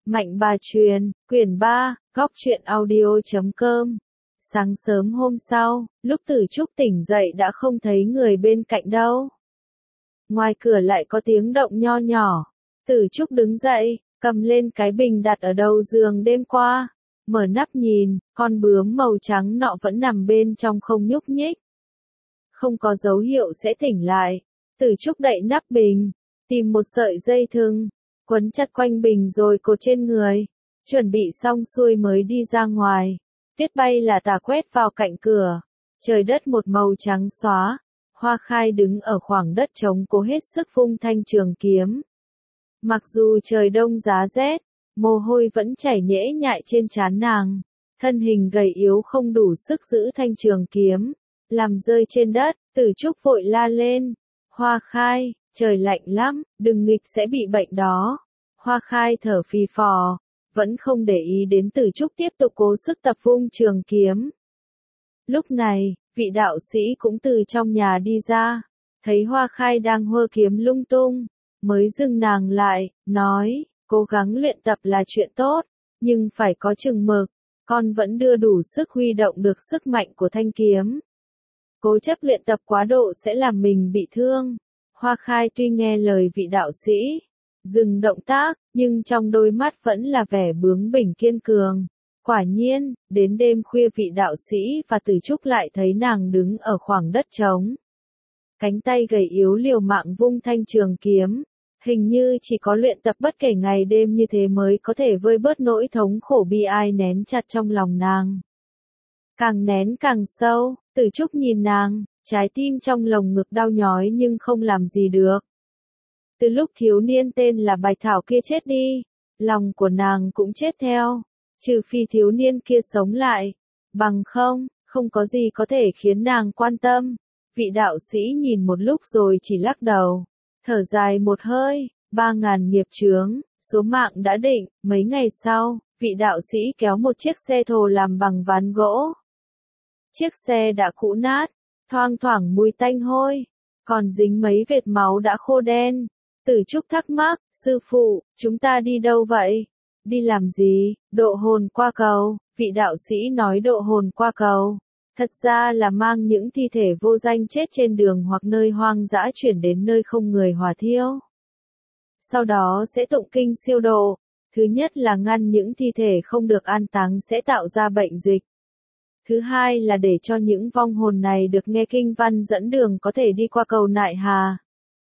Mạnh bà truyền, quyển 3, góc truyện audio.com. Sáng sớm hôm sau, lúc Tử Trúc tỉnh dậy đã không thấy người bên cạnh đâu. Ngoài cửa lại có tiếng động nho nhỏ. Tử Trúc đứng dậy, cầm lên cái bình đặt ở đầu giường đêm qua. Mở nắp nhìn, con bướm màu trắng nọ vẫn nằm bên trong không nhúc nhích. Không có dấu hiệu sẽ tỉnh lại. Tử Trúc đậy nắp bình, tìm một sợi dây thừng, quấn chặt quanh bình rồi cột trên người. Chuẩn bị xong xuôi mới đi ra ngoài. Tuyết bay là tà quét vào cạnh cửa. Trời đất một màu trắng xóa. Hoa Khai đứng ở khoảng đất trống cố hết sức vung thanh trường kiếm. Mặc dù trời đông giá rét, mồ hôi vẫn chảy nhễ nhại trên trán nàng. Thân hình gầy yếu không đủ sức giữ thanh trường kiếm. Làm rơi trên đất, Tử Trúc vội la lên. Hoa Khai, trời lạnh lắm, đừng nghịch sẽ bị bệnh đó. Hoa Khai thở phì phò, vẫn không để ý đến Tử Trúc tiếp tục cố sức tập vung trường kiếm. Lúc này, vị đạo sĩ cũng từ trong nhà đi ra, thấy Hoa Khai đang hơ kiếm lung tung, mới dừng nàng lại, nói, cố gắng luyện tập là chuyện tốt, nhưng phải có chừng mực, con vẫn đưa đủ sức huy động được sức mạnh của thanh kiếm. Cố chấp luyện tập quá độ sẽ làm mình bị thương. Hoa Khai tuy nghe lời vị đạo sĩ, dừng động tác, nhưng trong đôi mắt vẫn là vẻ bướng bỉnh kiên cường. Quả nhiên, đến đêm khuya vị đạo sĩ và Tử Trúc lại thấy nàng đứng ở khoảng đất trống. Cánh tay gầy yếu liều mạng vung thanh trường kiếm, hình như chỉ có luyện tập bất kể ngày đêm như thế mới có thể vơi bớt nỗi thống khổ bi ai nén chặt trong lòng nàng. Càng nén càng sâu, Tử Trúc nhìn nàng, trái tim trong lồng ngực đau nhói nhưng không làm gì được. Từ lúc thiếu niên tên là Bạch Thảo kia chết đi, lòng của nàng cũng chết theo, trừ phi thiếu niên kia sống lại, bằng không có gì có thể khiến nàng quan tâm. Vị đạo sĩ nhìn một lúc rồi chỉ lắc đầu, thở dài một hơi, 3.000 nghiệp chướng, số mạng đã định. Mấy ngày sau, vị đạo sĩ kéo một chiếc xe thồ làm bằng ván gỗ. Chiếc xe đã cũ nát, thoang thoảng mùi tanh hôi, còn dính mấy vệt máu đã khô đen. Tử Trúc thắc mắc, sư phụ, chúng ta đi đâu vậy? Đi làm gì? Độ hồn qua cầu. Vị đạo sĩ nói độ hồn qua cầu. Thật ra là mang những thi thể vô danh chết trên đường hoặc nơi hoang dã chuyển đến nơi không người hỏa thiêu. Sau đó sẽ tụng kinh siêu độ. Thứ nhất là ngăn những thi thể không được an táng sẽ tạo ra bệnh dịch. Thứ hai là để cho những vong hồn này được nghe kinh văn dẫn đường có thể đi qua cầu Nại Hà.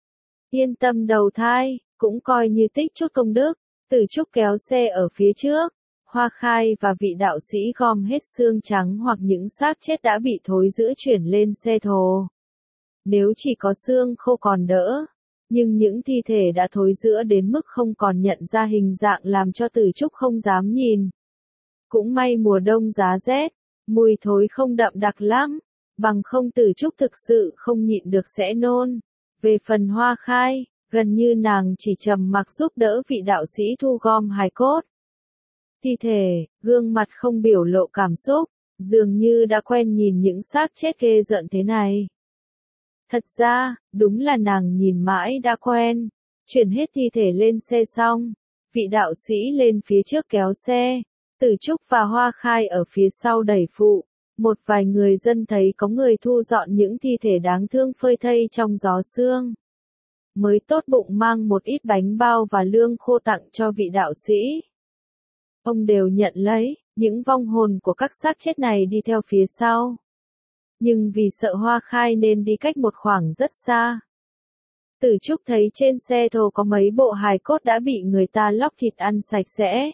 Yên tâm đầu thai, cũng coi như tích chút công đức. Tử Trúc kéo xe ở phía trước. Hoa Khai và vị đạo sĩ gom hết xương trắng hoặc những xác chết đã bị thối rữa chuyển lên xe thồ. Nếu chỉ có xương khô còn đỡ, nhưng những thi thể đã thối rữa đến mức không còn nhận ra hình dạng làm cho Tử Trúc không dám nhìn. Cũng may mùa đông giá rét, mùi thối không đậm đặc lắm, bằng không Tử Trúc thực sự không nhịn được sẽ nôn. Về phần Hoa Khai, gần như nàng chỉ trầm mặc giúp đỡ vị đạo sĩ thu gom hài cốt. Thi thể, gương mặt không biểu lộ cảm xúc, dường như đã quen nhìn những xác chết ghê rợn thế này. Thật ra, đúng là nàng nhìn mãi đã quen. Chuyển hết thi thể lên xe xong, vị đạo sĩ lên phía trước kéo xe, Tử Trúc và Hoa Khai ở phía sau đẩy phụ. Một vài người dân thấy có người thu dọn những thi thể đáng thương phơi thây trong gió sương. Mới tốt bụng mang một ít bánh bao và lương khô tặng cho vị đạo sĩ. Ông đều nhận lấy, những vong hồn của các xác chết này đi theo phía sau. Nhưng vì sợ Hoa Khai nên đi cách một khoảng rất xa. Tử Trúc thấy trên xe thồ có mấy bộ hài cốt đã bị người ta lóc thịt ăn sạch sẽ.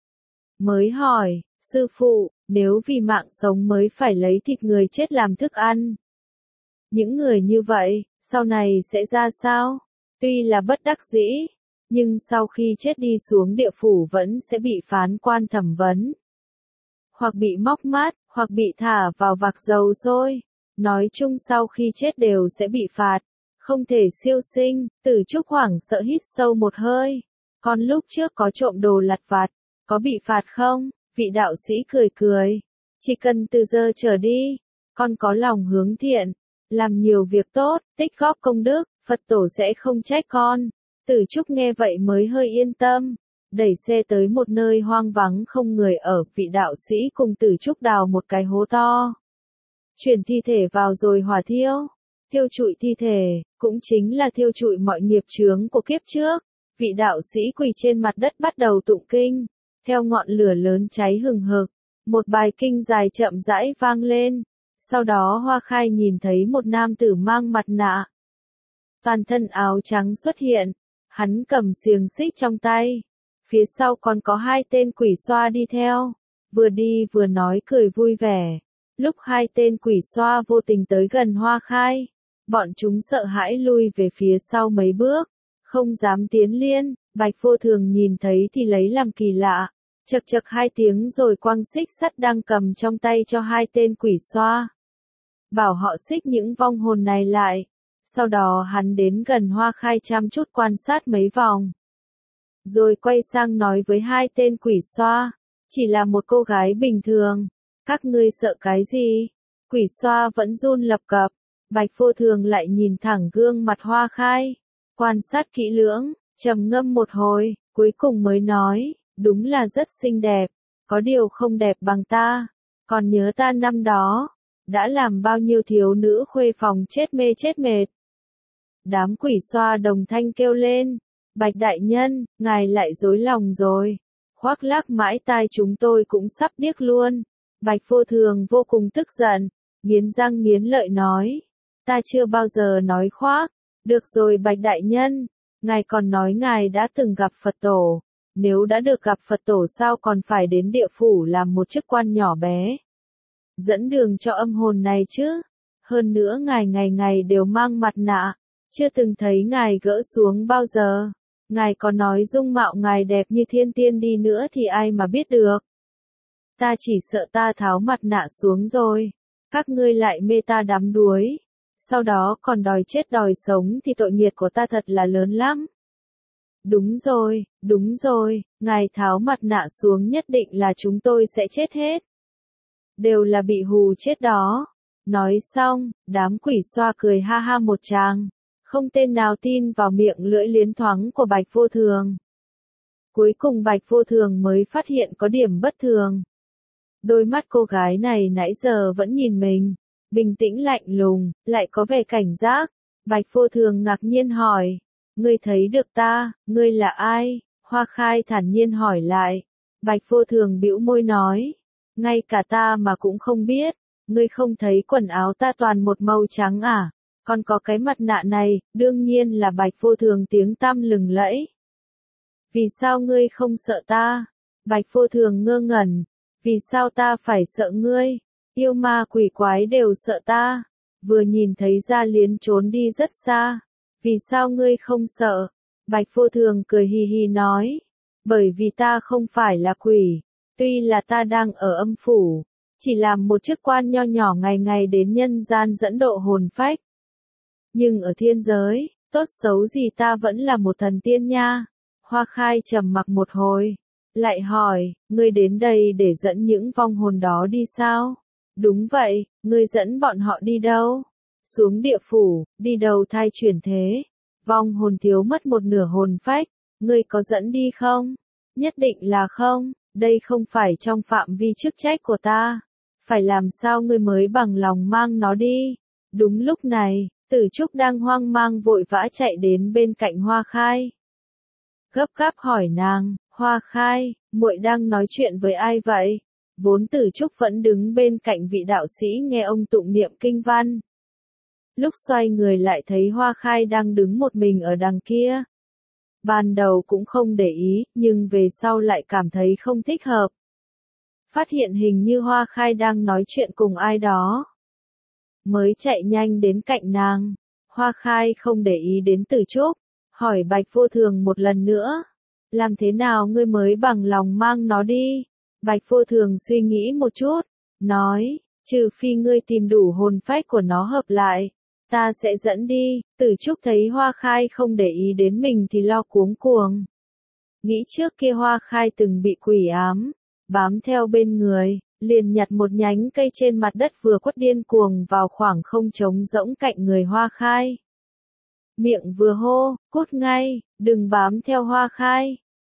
Mới hỏi, sư phụ, nếu vì mạng sống mới phải lấy thịt người chết làm thức ăn, những người như vậy, sau này sẽ ra sao? Tuy là bất đắc dĩ, nhưng sau khi chết đi xuống địa phủ vẫn sẽ bị phán quan thẩm vấn. Hoặc bị móc mắt, hoặc bị thả vào vạc dầu sôi. Nói chung sau khi chết đều sẽ bị phạt, không thể siêu sinh. Tử Trúc hoảng sợ hít sâu một hơi. Con lúc trước có trộm đồ lặt vặt, có bị phạt không? Vị đạo sĩ cười cười. Chỉ cần từ giờ trở đi, con có lòng hướng thiện, làm nhiều việc tốt, tích góp công đức, Phật tổ sẽ không trách con. Tử Trúc nghe vậy mới hơi yên tâm. đẩy xe tới một nơi hoang vắng không người ở, vị đạo sĩ cùng Tử Trúc đào một cái hố to. Chuyển thi thể vào rồi hỏa thiêu. Thiêu trụi thi thể, cũng chính là thiêu trụi mọi nghiệp chướng của kiếp trước. Vị đạo sĩ quỳ trên mặt đất bắt đầu tụng kinh. Theo ngọn lửa lớn cháy hừng hực, một bài kinh dài chậm rãi vang lên. Sau đó Hoa Khai nhìn thấy một nam tử mang mặt nạ. Toàn thân áo trắng xuất hiện. Hắn cầm xiềng xích trong tay. Phía sau còn có hai tên quỷ xoa đi theo. Vừa đi vừa nói cười vui vẻ. Lúc hai tên quỷ xoa vô tình tới gần Hoa Khai, bọn chúng sợ hãi lui về phía sau mấy bước, không dám tiến liên. Bạch Vô Thường nhìn thấy thì lấy làm kỳ lạ, chậc chậc hai tiếng rồi quăng xích sắt đang cầm trong tay cho hai tên quỷ xoa. Bảo họ xích những vong hồn này lại. Sau đó hắn đến gần Hoa Khai chăm chút quan sát mấy vòng. Rồi quay sang nói với hai tên quỷ xoa, chỉ là một cô gái bình thường. Các ngươi sợ cái gì? Quỷ xoa vẫn run lập cập. Bạch Vô Thường lại nhìn thẳng gương mặt Hoa Khai. Quan sát kỹ lưỡng, trầm ngâm một hồi, cuối cùng mới nói, đúng là rất xinh đẹp. Có điều không đẹp bằng ta. Còn nhớ ta năm đó, đã làm bao nhiêu thiếu nữ khuê phòng chết mê chết mệt. Đám quỷ xoa đồng thanh kêu lên. Bạch đại nhân, ngài lại dối lòng rồi. Khoác lác mãi tai chúng tôi cũng sắp điếc luôn. Bạch Vô Thường vô cùng tức giận, nghiến răng nghiến lợi nói. Ta chưa bao giờ nói khoác. Được rồi Bạch đại nhân, ngài còn nói ngài đã từng gặp Phật tổ. Nếu đã được gặp Phật tổ sao còn phải đến địa phủ làm một chức quan nhỏ bé. Dẫn đường cho âm hồn này chứ. Hơn nữa ngài ngày ngày đều mang mặt nạ. Chưa từng thấy ngài gỡ xuống bao giờ. Ngài có nói dung mạo ngài đẹp như thiên tiên đi nữa thì ai mà biết được. Ta chỉ sợ ta tháo mặt nạ xuống rồi. Các ngươi lại mê ta đắm đuối. Sau đó còn đòi chết đòi sống thì tội nghiệp của ta thật là lớn lắm. Đúng rồi, ngài tháo mặt nạ xuống nhất định là chúng tôi sẽ chết hết. Đều là bị hù chết đó. Nói xong, đám quỷ xoa cười ha ha một tràng. Không tên nào tin vào miệng lưỡi liến thoáng của Bạch Vô Thường. Cuối cùng Bạch Vô Thường mới phát hiện có điểm bất thường. Đôi mắt cô gái này nãy giờ vẫn nhìn mình, bình tĩnh lạnh lùng, lại có vẻ cảnh giác. Bạch Vô Thường ngạc nhiên hỏi, ngươi thấy được ta, ngươi là ai? Hoa Khai thản nhiên hỏi lại. Bạch Vô Thường bĩu môi nói, ngay cả ta mà cũng không biết, ngươi không thấy quần áo ta toàn một màu trắng à? Còn có cái mặt nạ này, đương nhiên là Bạch Vô Thường tiếng tăm lừng lẫy. Vì sao ngươi không sợ ta? Bạch Vô Thường ngơ ngẩn. Vì sao ta phải sợ ngươi? Yêu ma quỷ quái đều sợ ta. Vừa nhìn thấy Gia Liến trốn đi rất xa. Vì sao ngươi không sợ? Bạch Vô Thường cười hì hì nói. Bởi vì ta không phải là quỷ. Tuy là ta đang ở âm phủ. Chỉ làm một chức quan nho nhỏ ngày ngày đến nhân gian dẫn độ hồn phách. Nhưng ở thiên giới, tốt xấu gì ta vẫn là một thần tiên nha. Hoa Khai trầm mặc một hồi. Lại hỏi, ngươi đến đây để dẫn những vong hồn đó đi sao? Đúng vậy, ngươi dẫn bọn họ đi đâu? Xuống địa phủ, đi đầu thai chuyển thế. Vong hồn thiếu mất một nửa hồn phách, ngươi có dẫn đi không? Nhất định là không, đây không phải trong phạm vi chức trách của ta. Phải làm sao ngươi mới bằng lòng mang nó đi? Đúng lúc này, Tử Trúc đang hoang mang vội vã chạy đến bên cạnh Hoa Khai. Gấp gáp hỏi nàng, Hoa Khai, muội đang nói chuyện với ai vậy? Vốn Tử Trúc vẫn đứng bên cạnh vị đạo sĩ nghe ông tụng niệm kinh văn. Lúc xoay người lại thấy Hoa Khai đang đứng một mình ở đằng kia. Ban đầu cũng không để ý, nhưng về sau lại cảm thấy không thích hợp. Phát hiện hình như Hoa Khai đang nói chuyện cùng ai đó. Mới chạy nhanh đến cạnh nàng. Hoa Khai không để ý đến Tử Trúc, hỏi Bạch Vô Thường một lần nữa. Làm thế nào ngươi mới bằng lòng mang nó đi? Bạch Vô Thường suy nghĩ một chút, nói, trừ phi ngươi tìm đủ hồn phách của nó hợp lại, ta sẽ dẫn đi. Tử Trúc thấy Hoa Khai không để ý đến mình thì lo cuống cuồng. Nghĩ trước kia Hoa Khai từng bị quỷ ám, bám theo bên người, liền nhặt một nhánh cây trên mặt đất vừa quất điên cuồng vào khoảng không trống rỗng cạnh người Hoa Khai. Miệng vừa hô, cút ngay, đừng bám theo Hoa Khai.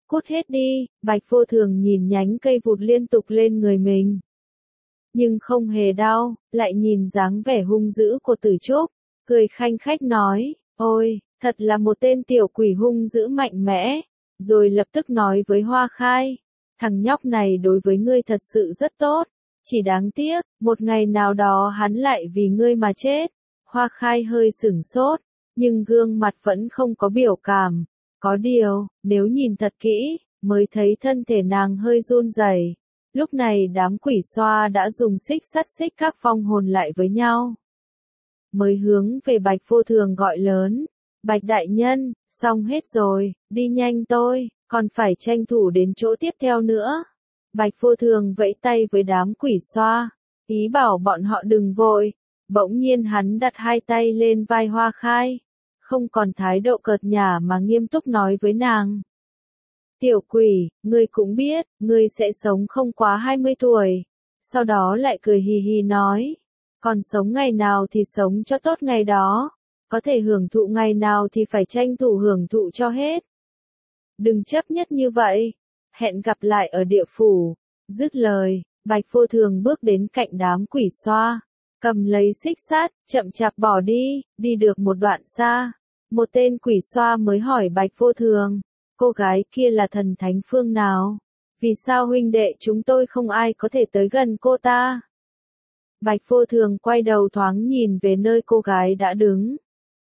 cút hết đi, Bạch Vô Thường nhìn nhánh cây vụt liên tục lên người mình. Nhưng không hề đau, lại nhìn dáng vẻ hung dữ của Tử Trúc, cười khanh khách nói, ôi, thật là một tên tiểu quỷ hung dữ mạnh mẽ, rồi lập tức nói với Hoa Khai, thằng nhóc này đối với ngươi thật sự rất tốt, chỉ đáng tiếc, một ngày nào đó hắn lại vì ngươi mà chết. Hoa Khai hơi sửng sốt, nhưng gương mặt vẫn không có biểu cảm, có điều, nếu nhìn thật kỹ, mới thấy thân thể nàng hơi run rẩy. Lúc này đám quỷ xoa đã dùng xích sắt xích các vong hồn lại với nhau. Mới hướng về Bạch Vô Thường gọi lớn, Bạch đại nhân, xong hết rồi, đi nhanh tôi, còn phải tranh thủ đến chỗ tiếp theo nữa. Bạch Vô Thường vẫy tay với đám quỷ xoa, ý bảo bọn họ đừng vội. Bỗng nhiên hắn đặt hai tay lên vai Hoa Khai, không còn thái độ cợt nhả mà nghiêm túc nói với nàng. Tiểu quỷ, ngươi cũng biết, ngươi sẽ sống không quá 20 tuổi. Sau đó lại cười hì hì nói, còn sống ngày nào thì sống cho tốt ngày đó, có thể hưởng thụ ngày nào thì phải tranh thủ hưởng thụ cho hết. Đừng chấp nhất như vậy, hẹn gặp lại ở địa phủ. Dứt lời, Bạch Vô Thường bước đến cạnh đám quỷ xoa, cầm lấy xích sắt, chậm chạp bỏ đi, đi được một đoạn xa. Một tên quỷ xoa mới hỏi Bạch Vô Thường, cô gái kia là thần thánh phương nào? Vì sao huynh đệ chúng tôi không ai có thể tới gần cô ta? Bạch Vô Thường quay đầu thoáng nhìn về nơi cô gái đã đứng.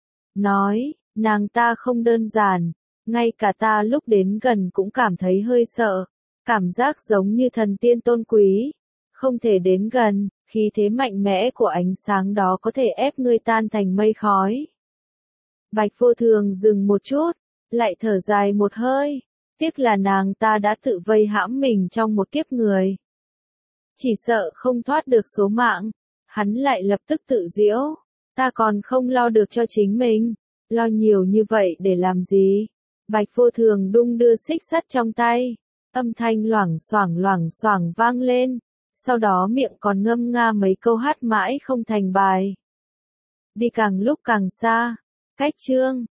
Nói, nàng ta không đơn giản, ngay cả ta lúc đến gần cũng cảm thấy hơi sợ, cảm giác giống như thần tiên tôn quý, không thể đến gần, khí thế mạnh mẽ của ánh sáng đó có thể ép ngươi tan thành mây khói. Bạch Vô Thường dừng một chút, lại thở dài một hơi, tiếc là nàng ta đã tự vây hãm mình trong một kiếp người. Chỉ sợ không thoát được số mạng, hắn lại lập tức tự giễu, ta còn không lo được cho chính mình, lo nhiều như vậy để làm gì? Bạch Vô Thường đung đưa xích sắt trong tay, âm thanh loảng xoảng vang lên, sau đó miệng còn ngâm nga mấy câu hát mãi không thành bài. Đi càng lúc càng xa, cách chương